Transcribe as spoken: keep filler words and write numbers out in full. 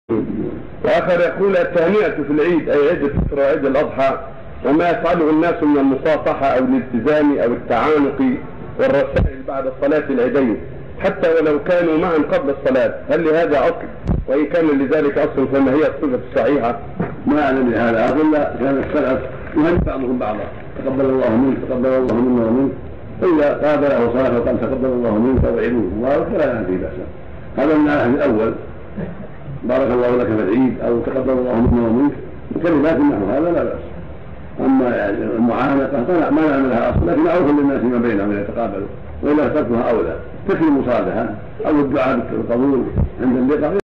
وآخر يقول التهنئة في العيد أي عيد الفطر وعيد الأضحى وما يفعله الناس من المصافحة أو الالتزام أو التعانق والرسائل بعد صلاة العيدين حتى ولو كانوا معا قبل الصلاة، هل لهذا أصل؟ وإن كان لذلك أصل فما هي الصفة الصحيحة؟ ما أعلم لهذا أصل، لا كان السلف يهنئ بعضهم بعضا، تقبل الله منك تقبل الله منا ومنك، فإذا قابله صلاة وقال تقبل الله منك وعيدوه مبارك فلا فيه بأس. هذا من العهد الأول، بارك الله لك في العيد أو تقبل الله منا ومنك بكلمات نحو هذا لا بأس. أما يعني المعانقة فلا ما نعمل لها أصل، لكن معروف للناس ما بينهم إذا يتقابلوا، وإذا تركها أولى تكفي المصالحة أو الدعاء بالقبول عند اللقاء.